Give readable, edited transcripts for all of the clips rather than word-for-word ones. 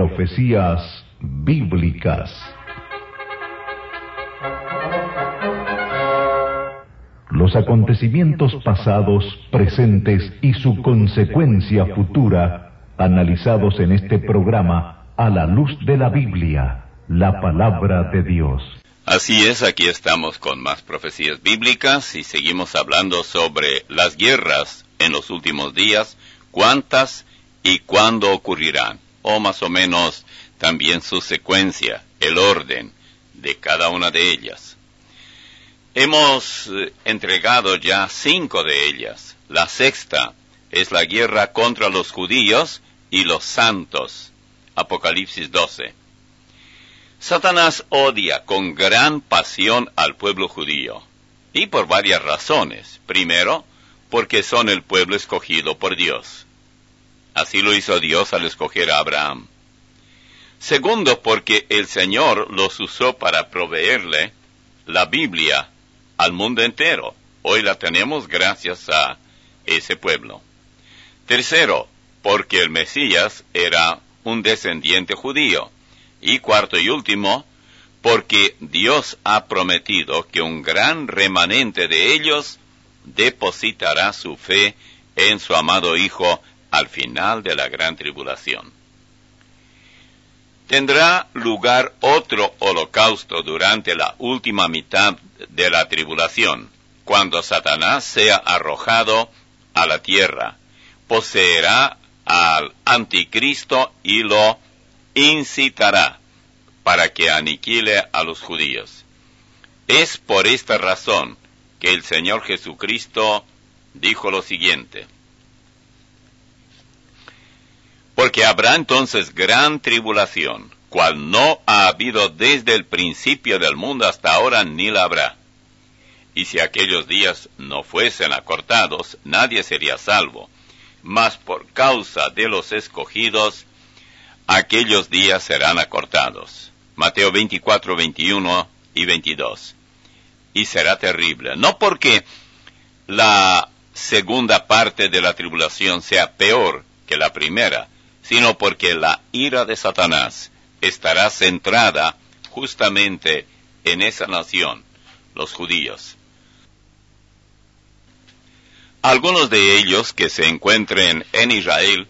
Profecías bíblicas. Los acontecimientos pasados, presentes y su consecuencia futura, analizados en este programa a la luz de la Biblia, la palabra de Dios. Así es, aquí estamos con más profecías bíblicas y seguimos hablando sobre las guerras en los últimos días, cuántas y cuándo ocurrirán, o más o menos también su secuencia, el orden de cada una de ellas. Hemos entregado ya 5 de ellas. La sexta es la guerra contra los judíos y los santos, Apocalipsis 12. Satanás odia con gran pasión al pueblo judío, y por varias razones. Primero, porque son el pueblo escogido por Dios. Así lo hizo Dios al escoger a Abraham. Segundo, porque el Señor los usó para proveerle la Biblia al mundo entero. Hoy la tenemos gracias a ese pueblo. Tercero, porque el Mesías era un descendiente judío. Y cuarto y último, porque Dios ha prometido que un gran remanente de ellos depositará su fe en su amado Hijo al final de la gran tribulación. Tendrá lugar otro holocausto durante la última mitad de la tribulación, cuando Satanás sea arrojado a la tierra. Poseerá al anticristo y lo incitará para que aniquile a los judíos. Es por esta razón que el Señor Jesucristo dijo lo siguiente: porque habrá entonces gran tribulación, cual no ha habido desde el principio del mundo hasta ahora, ni la habrá. Y si aquellos días no fuesen acortados, nadie sería salvo. Mas por causa de los escogidos, aquellos días serán acortados. Mateo 24, 21 y 22. Y será terrible, no porque la segunda parte de la tribulación sea peor que la primera, sino porque la ira de Satanás estará centrada justamente en esa nación, los judíos. Algunos de ellos que se encuentren en Israel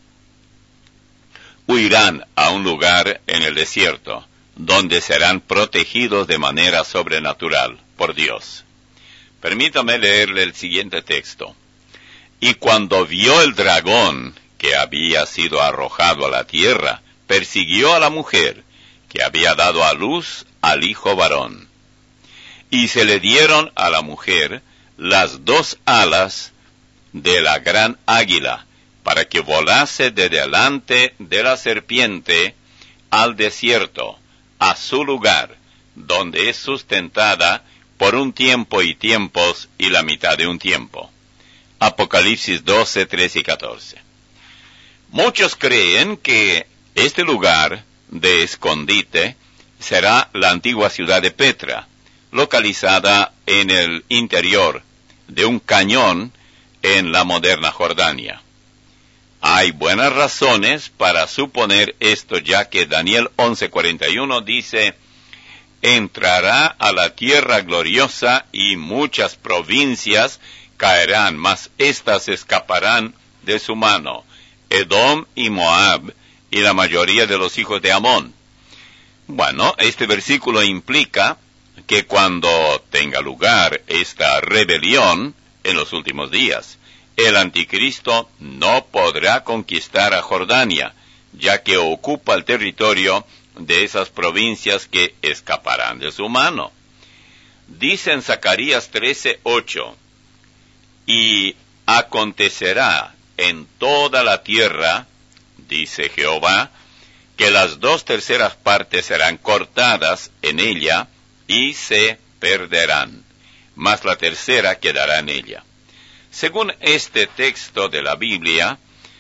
huirán a un lugar en el desierto, donde serán protegidos de manera sobrenatural por Dios. Permítame leerle el siguiente texto. Y cuando vio el dragón que había sido arrojado a la tierra, persiguió a la mujer que había dado a luz al hijo varón. Y se le dieron a la mujer las 2 alas de la gran águila, para que volase de delante de la serpiente al desierto, a su lugar, donde es sustentada por un tiempo y tiempos y la mitad de un tiempo. Apocalipsis 12, 13 y 14. Muchos creen que este lugar de escondite será la antigua ciudad de Petra, localizada en el interior de un cañón en la moderna Jordania. Hay buenas razones para suponer esto, ya que Daniel 11:41 dice: entrará a la tierra gloriosa y muchas provincias caerán, mas éstas escaparán de su mano, Edom y Moab y la mayoría de los hijos de Amón. Bueno, este versículo implica que cuando tenga lugar esta rebelión en los últimos días, el anticristo no podrá conquistar a Jordania, ya que ocupa el territorio de esas provincias que escaparán de su mano. Dice en Zacarías 13:8, y acontecerá en toda la tierra, dice Jehová, que las 2/3 partes serán cortadas en ella y se perderán, mas la tercera quedará en ella. Según este texto de la Biblia,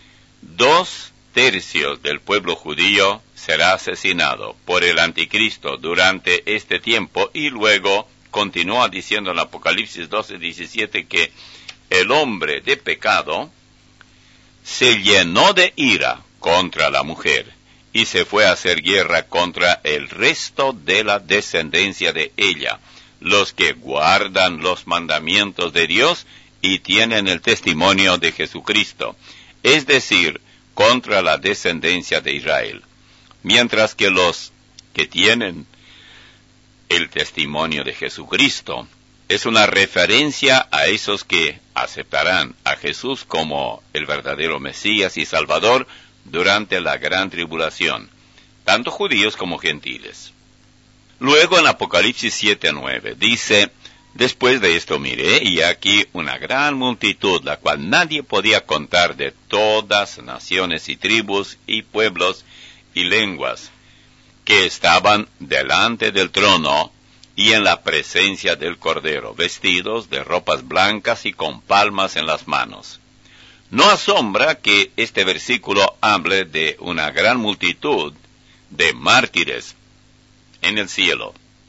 2/3 del pueblo judío será asesinado por el anticristo durante este tiempo, y luego continúa diciendo en Apocalipsis 12:17 que el hombre de pecado se llenó de ira contra la mujer y se fue a hacer guerra contra el resto de la descendencia de ella, los que guardan los mandamientos de Dios y tienen el testimonio de Jesucristo, es decir, contra la descendencia de Israel. Mientras que los que tienen el testimonio de Jesucristo es una referencia a esos que aceptarán a Jesús como el verdadero Mesías y Salvador durante la gran tribulación, tanto judíos como gentiles. Luego en Apocalipsis 7:9 dice: después de esto miré, y aquí una gran multitud, la cual nadie podía contar, de todas naciones y tribus y pueblos y lenguas, que estaban delante del trono y en la presencia del Cordero, vestidos de ropas blancas y con palmas en las manos. No asombra que este versículo hable de una gran multitud de mártires en el cielo,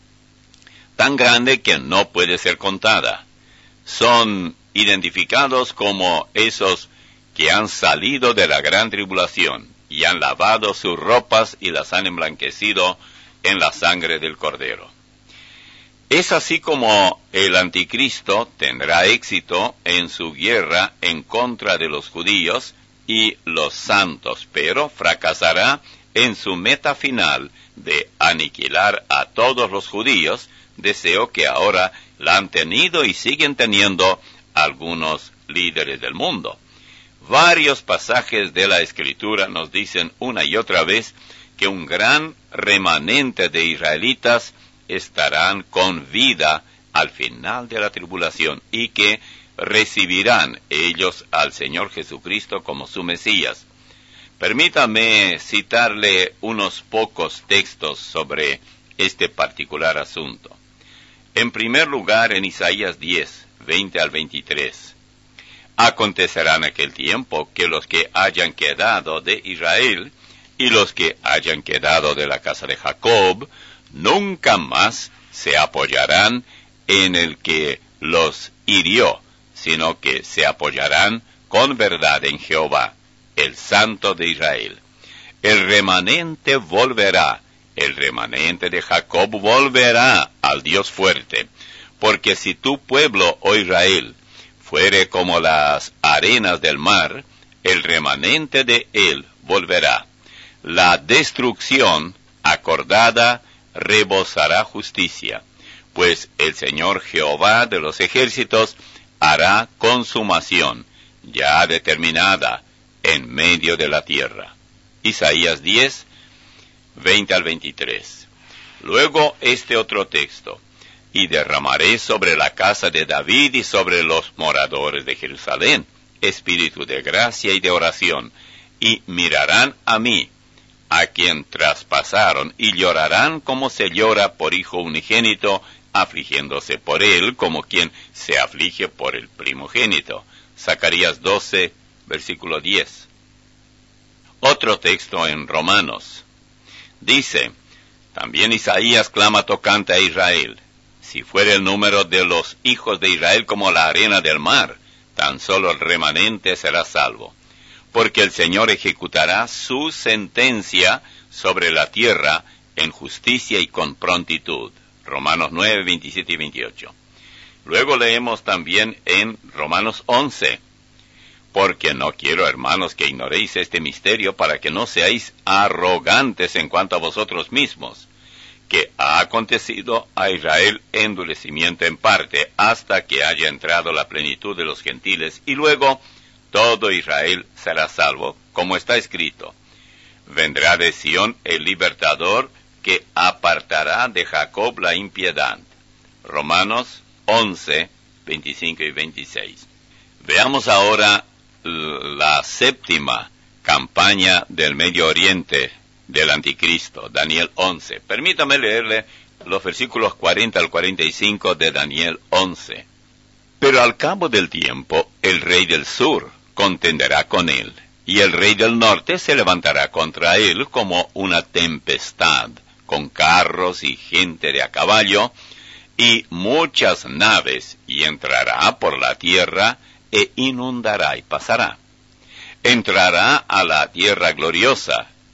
tan grande que no puede ser contada. Son identificados como esos que han salido de la gran tribulación y han lavado sus ropas y las han emblanquecido en la sangre del Cordero. Es así como el anticristo tendrá éxito en su guerra en contra de los judíos y los santos, pero fracasará en su meta final de aniquilar a todos los judíos, deseo que ahora la han tenido y siguen teniendo algunos líderes del mundo. Varios pasajes de la Escritura nos dicen una y otra vez que un gran remanente de israelitas estarán con vida al final de la tribulación y que recibirán ellos al Señor Jesucristo como su Mesías. Permítame citarle unos pocos textos sobre este particular asunto. En primer lugar, en Isaías 10, 20 al 23. Acontecerá en aquel tiempo que los que hayan quedado de Israel y los que hayan quedado de la casa de Jacob nunca más se apoyarán en el que los hirió, sino que se apoyarán con verdad en Jehová, el Santo de Israel. El remanente volverá, el remanente de Jacob volverá al Dios fuerte, porque si tu pueblo, oh Israel, fuere como las arenas del mar, el remanente de él volverá. La destrucción acordada rebosará justicia, pues el Señor Jehová de los ejércitos hará consumación, ya determinada, en medio de la tierra. Isaías 10, 20 al 23. Luego este otro texto: y derramaré sobre la casa de David y sobre los moradores de Jerusalén espíritu de gracia y de oración, y mirarán a mí, a quien traspasaron, y llorarán como se llora por hijo unigénito, afligiéndose por él como quien se aflige por el primogénito. Zacarías 12, versículo 10. Otro texto en Romanos dice: también Isaías clama tocante a Israel: si fuera el número de los hijos de Israel como la arena del mar, tan solo el remanente será salvo. Porque el Señor ejecutará su sentencia sobre la tierra en justicia y con prontitud. Romanos 9, 27 y 28. Luego leemos también en Romanos 11. Porque no quiero, hermanos, que ignoréis este misterio, para que no seáis arrogantes en cuanto a vosotros mismos, que ha acontecido a Israel endurecimiento en parte, hasta que haya entrado la plenitud de los gentiles, y luego todo Israel será salvo, como está escrito: vendrá de Sión el libertador, que apartará de Jacob la impiedad. Romanos 11, 25 y 26. Veamos ahora la séptima campaña del Medio Oriente del Anticristo, Daniel 11. Permítame leerle los versículos 40 al 45 de Daniel 11. Pero al cabo del tiempo, el rey del sur contenderá con él, y el rey del norte se levantará contra él como una tempestad, con carros y gente de a caballo, y muchas naves, y entrará por la tierra, e inundará y pasará. Entrará a la tierra gloriosa,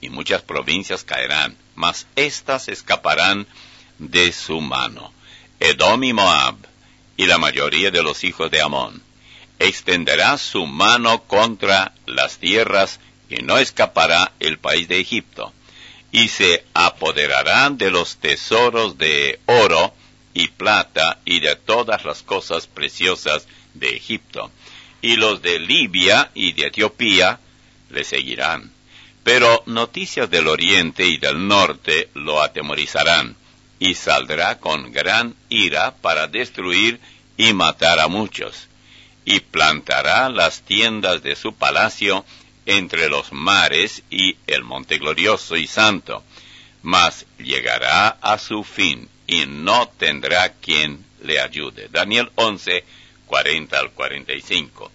y muchas provincias caerán, mas éstas escaparán de su mano. Edom y Moab, y la mayoría de los hijos de Amón. Extenderá su mano contra las tierras, y no escapará el país de Egipto. Y se apoderarán de los tesoros de oro y plata, y de todas las cosas preciosas de Egipto. Y los de Libia y de Etiopía le seguirán. Pero noticias del oriente y del norte lo atemorizarán, y saldrá con gran ira para destruir y matar a muchos. Y plantará las tiendas de su palacio entre los mares y el monte glorioso y santo, mas llegará a su fin, y no tendrá quien le ayude. Daniel 11, 40 al 45.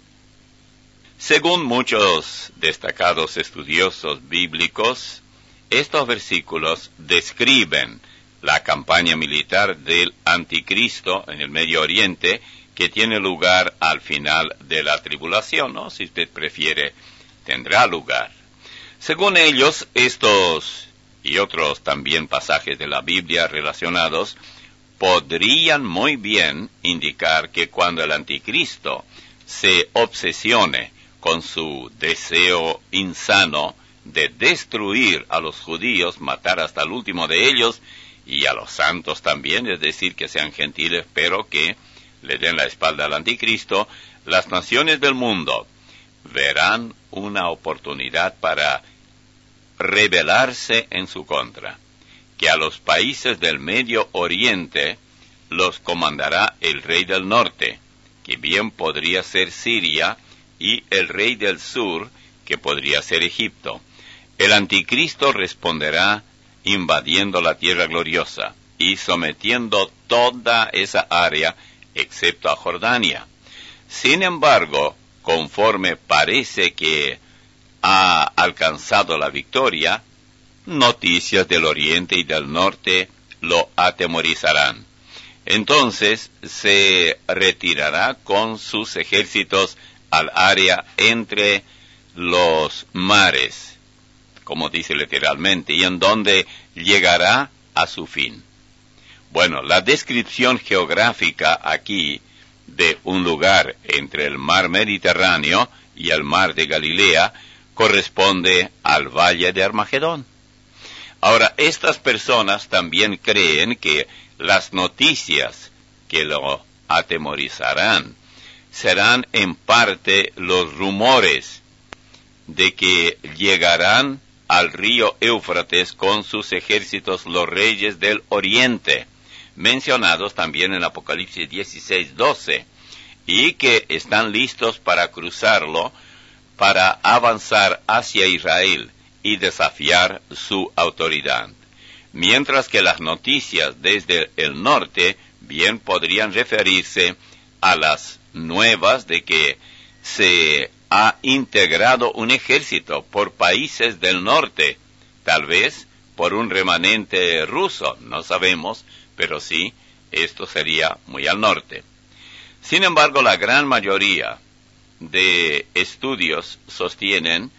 Según muchos destacados estudiosos bíblicos, estos versículos describen la campaña militar del anticristo en el Medio Oriente, que tiene lugar al final de la tribulación, ¿no? Si usted prefiere, tendrá lugar. Según ellos, estos y otros también pasajes de la Biblia relacionados podrían muy bien indicar que cuando el anticristo se obsesione con su deseo insano de destruir a los judíos, matar hasta el último de ellos, y a los santos también, es decir, que sean gentiles, pero que le den la espalda al anticristo, las naciones del mundo verán una oportunidad para rebelarse en su contra, que a los países del Medio Oriente los comandará el rey del norte, que bien podría ser Siria, y el rey del sur, que podría ser Egipto. El anticristo responderá invadiendo la tierra gloriosa y sometiendo toda esa área, excepto a Jordania. Sin embargo, conforme parece que ha alcanzado la victoria, noticias del oriente y del norte lo atemorizarán. Entonces se retirará con sus ejércitos al área entre los mares, como dice literalmente, y en donde llegará a su fin. Bueno, la descripción geográfica aquí de un lugar entre el mar Mediterráneo y el mar de Galilea corresponde al valle de Armagedón. Ahora, estas personas también creen que las noticias que lo atemorizarán serán en parte los rumores de que llegarán al río Éufrates con sus ejércitos los reyes del oriente, mencionados también en Apocalipsis 16:12, y que están listos para cruzarlo, para avanzar hacia Israel y desafiar su autoridad. Mientras que las noticias desde el norte bien podrían referirse a las nuevas de que se ha integrado un ejército por países del norte, tal vez por un remanente ruso, no sabemos, pero sí, esto sería muy al norte. Sin embargo, la gran mayoría de estudios sostienen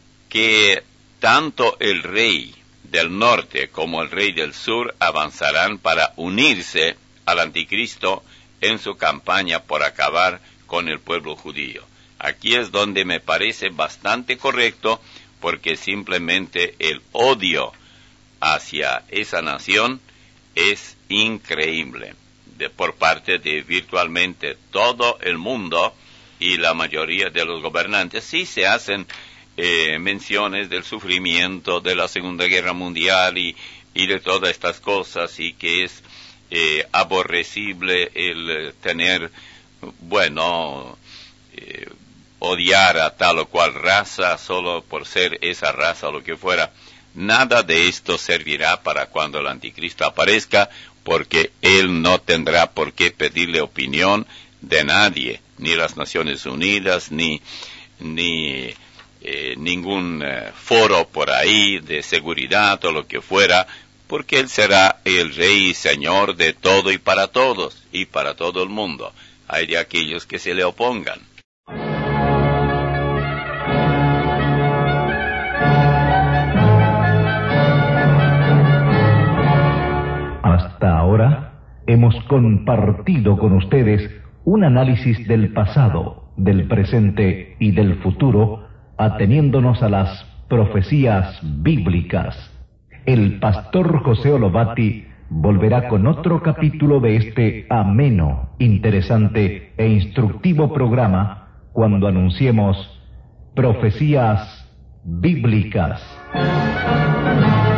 que tanto el rey del norte como el rey del sur avanzarán para unirse al anticristo en su campaña por acabar con el pueblo judío. Aquí es donde me parece bastante correcto, porque simplemente el odio hacia esa nación es increíble por parte de virtualmente todo el mundo, y la mayoría de los gobernantes sí se hacen menciones del sufrimiento de la Segunda Guerra Mundial y de todas estas cosas, y que es aborrecible el tener, odiar a tal o cual raza solo por ser esa raza o lo que fuera. Nada de esto servirá para cuando el anticristo aparezca, porque él no tendrá por qué pedirle opinión de nadie, ni las Naciones Unidas, ni ningún foro por ahí de seguridad o lo que fuera, porque él será el rey y señor de todo y para todos, y para todo el mundo. Hay de aquellos que se le opongan. hemos compartido con ustedes un análisis del pasado, del presente y del futuro, ateniéndonos a las profecías bíblicas. El pastor José Olobati volverá con otro capítulo de este ameno, interesante e instructivo programa cuando anunciemos Profecías Bíblicas.